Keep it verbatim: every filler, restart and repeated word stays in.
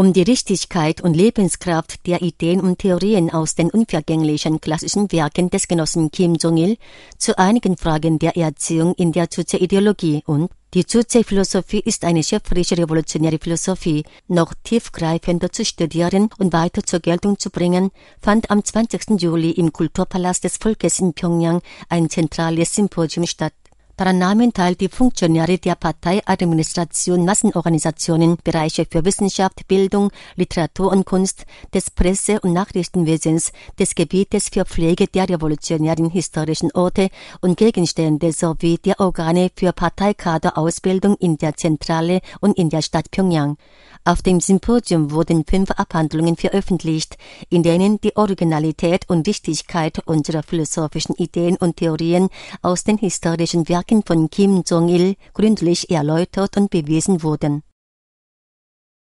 um die Richtigkeit und Lebenskraft der Ideen und Theorien aus den unvergänglichen klassischen Werken des Genossen Kim Jong-il zu einigen Fragen der Erziehung in der Juche-Ideologie und die Juche-Philosophie ist eine schöpferische revolutionäre Philosophie, noch tiefgreifender zu studieren und weiter zur Geltung zu bringen, fand am zwanzigsten Juli im Kulturpalast des Volkes in Pjöngjang ein zentrales Symposium statt. Daran nahmen teil die Funktionäre der Partei, Administration, Massenorganisationen, Bereiche für Wissenschaft, Bildung, Literatur und Kunst, des Presse- und Nachrichtenwesens, des Gebietes für Pflege der revolutionären historischen Orte und Gegenstände sowie der Organe für Parteikaderausbildung in der Zentrale und in der Stadt Pjöngjang. Auf dem Symposium wurden fünf Abhandlungen veröffentlicht, in denen die Originalität und Richtigkeit unserer philosophischen Ideen und Theorien aus den historischen Werken von Kim Jong-il gründlich erläutert und bewiesen wurden.